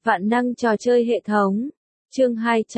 Vạn năng trò chơi hệ thống. Chương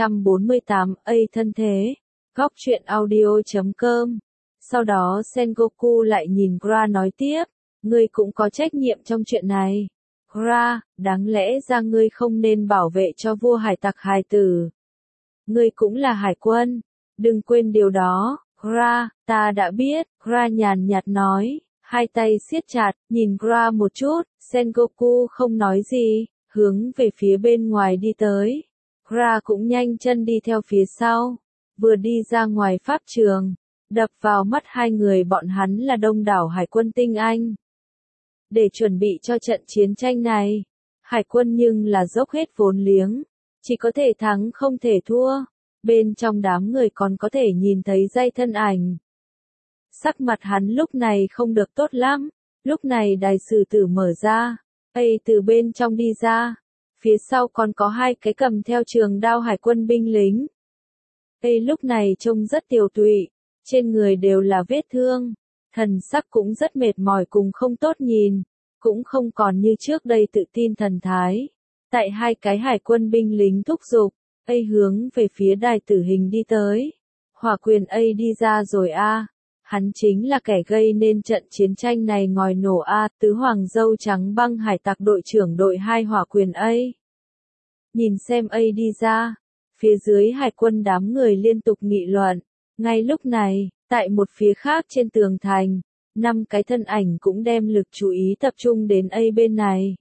248 A thân thế. Góc truyện audio.com. Sau đó Sengoku lại nhìn Gra nói tiếp. Ngươi cũng có trách nhiệm trong chuyện này. Gra, đáng lẽ ra ngươi không nên bảo vệ cho vua hải tặc hài tử. Ngươi cũng là hải quân. Đừng quên điều đó. Gra, ta đã biết. Gra nhàn nhạt nói. Hai tay siết chặt, nhìn Gra một chút. Sengoku không nói gì, hướng về phía bên ngoài đi tới. Gra cũng nhanh chân đi theo phía sau. Vừa đi ra ngoài pháp trường, đập vào mắt hai người bọn hắn là đông đảo hải quân tinh anh. Để chuẩn bị cho trận chiến tranh này, hải quân nhưng là dốc hết vốn liếng, chỉ có thể thắng không thể thua. Bên trong đám người còn có thể nhìn thấy dây thân ảnh. Sắc mặt hắn lúc này không được tốt lắm. Lúc này đài sử tử mở ra, từ bên trong đi ra. Phía sau còn có hai cái cầm theo trường đao hải quân binh lính. Lúc này trông rất tiều tụy, trên người đều là vết thương, thần sắc cũng rất mệt mỏi cùng không tốt nhìn, cũng không còn như trước đây tự tin thần thái. Tại hai cái hải quân binh lính thúc giục, hướng về phía đài tử hình đi tới. Hỏa quyền đi ra rồi a. Hắn chính là kẻ gây nên trận chiến tranh này ngòi nổ tứ hoàng dâu trắng băng hải tặc đội trưởng đội 2 hỏa quyền Nhìn xem đi ra, phía dưới hải quân đám người liên tục nghị luận. Ngay lúc này, tại một phía khác trên tường thành, 5 cái thân ảnh cũng đem lực chú ý tập trung đến bên này.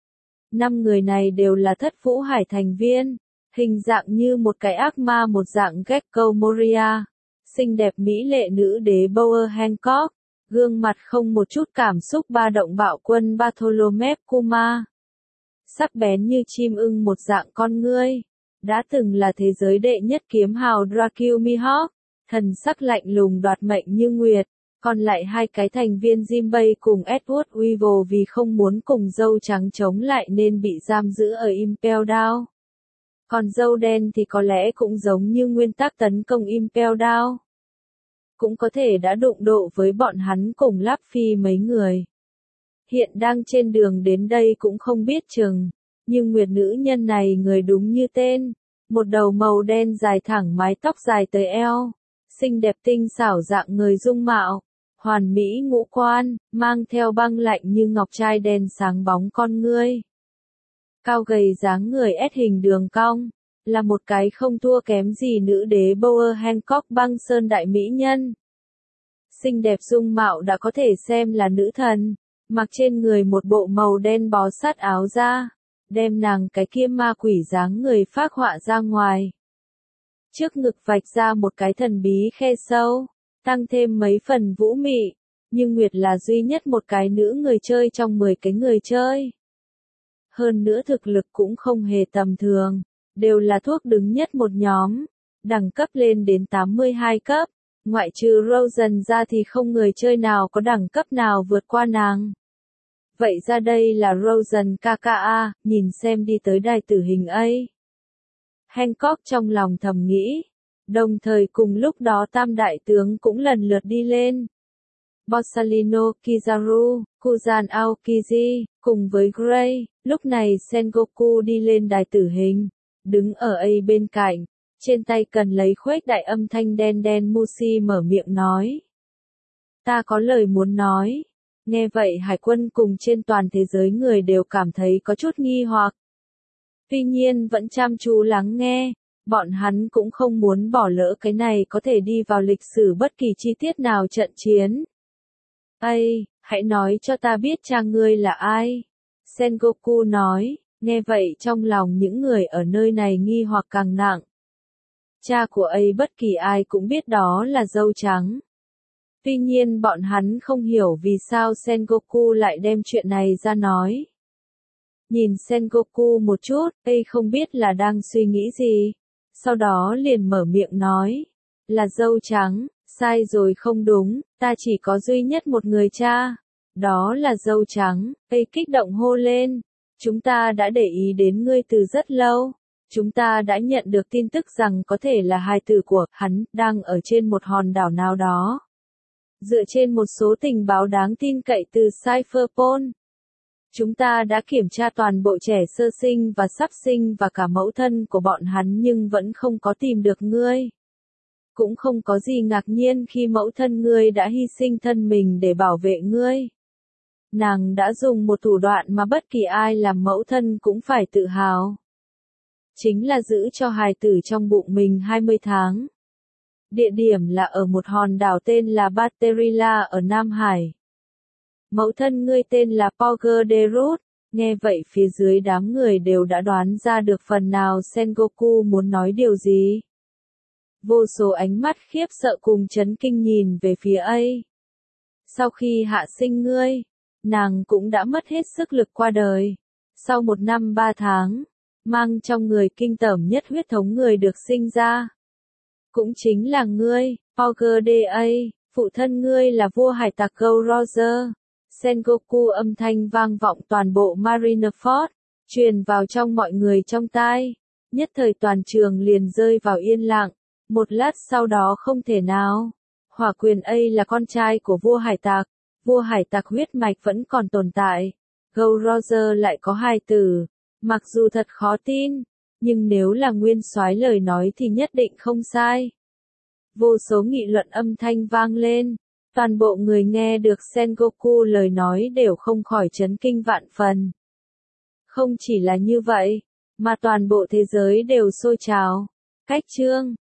5 người này đều là thất vũ hải thành viên, hình dạng như một cái ác ma một dạng Gekko Moria. Xinh đẹp mỹ lệ nữ đế Bower Hancock, gương mặt không một chút cảm xúc ba động bạo quân Bartholomew Kuma. Sắc bén như chim ưng một dạng con ngươi, đã từng là thế giới đệ nhất kiếm hào Dracula Mihawk, thần sắc lạnh lùng đoạt mệnh như nguyệt. Còn lại hai cái thành viên Jinbei cùng Edward Weevil vì không muốn cùng dâu trắng chống lại nên bị giam giữ ở Impel Down. Còn dâu đen thì có lẽ cũng giống như nguyên tắc tấn công Impel Down. Cũng có thể đã đụng độ với bọn hắn cùng Luffy mấy người. Hiện đang trên đường đến đây cũng không biết chừng. Nhưng nguyệt nữ nhân này người đúng như tên. Một đầu màu đen dài thẳng mái tóc dài tới eo. Xinh đẹp tinh xảo dạng người dung mạo. Hoàn mỹ ngũ quan, mang theo băng lạnh như ngọc trai đen sáng bóng con ngươi. Cao gầy dáng người S hình đường cong, là một cái không thua kém gì nữ đế Bower Hancock băng sơn đại mỹ nhân. Xinh đẹp dung mạo đã có thể xem là nữ thần, mặc trên người một bộ màu đen bó sát áo ra, đem nàng cái kia ma quỷ dáng người phác họa ra ngoài. Trước ngực vạch ra một cái thần bí khe sâu, tăng thêm mấy phần vũ mị, nhưng Nguyệt là duy nhất một cái nữ người chơi trong 10 cái người chơi. Hơn nữa thực lực cũng không hề tầm thường, đều là thuốc đứng nhất một nhóm, đẳng cấp lên đến 82 cấp, ngoại trừ Rosen ra thì không người chơi nào có đẳng cấp nào vượt qua nàng. Vậy ra đây là Rosen KKA, nhìn xem đi tới đài tử hình Hancock trong lòng thầm nghĩ, đồng thời cùng lúc đó tam đại tướng cũng lần lượt đi lên. Borsalino, Kizaru, Kuzan Aokiji, cùng với Gray, lúc này Sengoku đi lên đài tử hình, đứng ở bên cạnh, trên tay cần lấy khuếch đại âm thanh đen đen Mushi mở miệng nói. Ta có lời muốn nói. Nghe vậy hải quân cùng trên toàn thế giới người đều cảm thấy có chút nghi hoặc. Tuy nhiên vẫn chăm chú lắng nghe, bọn hắn cũng không muốn bỏ lỡ cái này có thể đi vào lịch sử bất kỳ chi tiết nào trận chiến. Hãy nói cho ta biết cha ngươi là ai? Sengoku nói, nghe vậy trong lòng những người ở nơi này nghi hoặc càng nặng. Cha của bất kỳ ai cũng biết đó là dâu trắng. Tuy nhiên bọn hắn không hiểu vì sao Sengoku lại đem chuyện này ra nói. Nhìn Sengoku một chút, không biết là đang suy nghĩ gì. Sau đó liền mở miệng nói, là dâu trắng, sai rồi không đúng, ta chỉ có duy nhất một người cha. Đó là dâu trắng, kích động hô lên. Chúng ta đã để ý đến ngươi từ rất lâu. Chúng ta đã nhận được tin tức rằng có thể là hài tử của hắn đang ở trên một hòn đảo nào đó. Dựa trên một số tình báo đáng tin cậy từ Cypherpol, Chúng ta đã kiểm tra toàn bộ trẻ sơ sinh và sắp sinh và cả mẫu thân của bọn hắn nhưng vẫn không có tìm được ngươi. Cũng không có gì ngạc nhiên khi mẫu thân ngươi đã hy sinh thân mình để bảo vệ ngươi. Nàng đã dùng một thủ đoạn mà bất kỳ ai làm mẫu thân cũng phải tự hào. Chính là giữ cho hài tử trong bụng mình 20 tháng. Địa điểm là ở một hòn đảo tên là Baterila ở Nam Hải. Mẫu thân ngươi tên là Porger de Ruth. Nghe vậy phía dưới đám người đều đã đoán ra được phần nào Sengoku muốn nói điều gì. Vô số ánh mắt khiếp sợ cùng chấn kinh nhìn về phía ấy. Sau khi hạ sinh ngươi, nàng cũng đã mất hết sức lực qua đời. Sau 1 năm 3 tháng, mang trong người kinh tởm nhất huyết thống người được sinh ra. Cũng chính là ngươi, Porger D.A., phụ thân ngươi là vua hải tặc Gold Roger. Sengoku âm thanh vang vọng toàn bộ Marineford, truyền vào trong mọi người trong tai. Nhất thời toàn trường liền rơi vào yên lặng. Một lát sau đó không thể nào. Hỏa Quyền A là con trai của vua hải tặc. Vua hải tặc huyết mạch vẫn còn tồn tại. Gold Roger lại có hài tử. Mặc dù thật khó tin, nhưng nếu là nguyên soái lời nói thì nhất định không sai. Vô số nghị luận âm thanh vang lên. Toàn bộ người nghe được Sengoku lời nói đều không khỏi chấn kinh vạn phần. Không chỉ là như vậy, mà toàn bộ thế giới đều sôi trào. Cách chương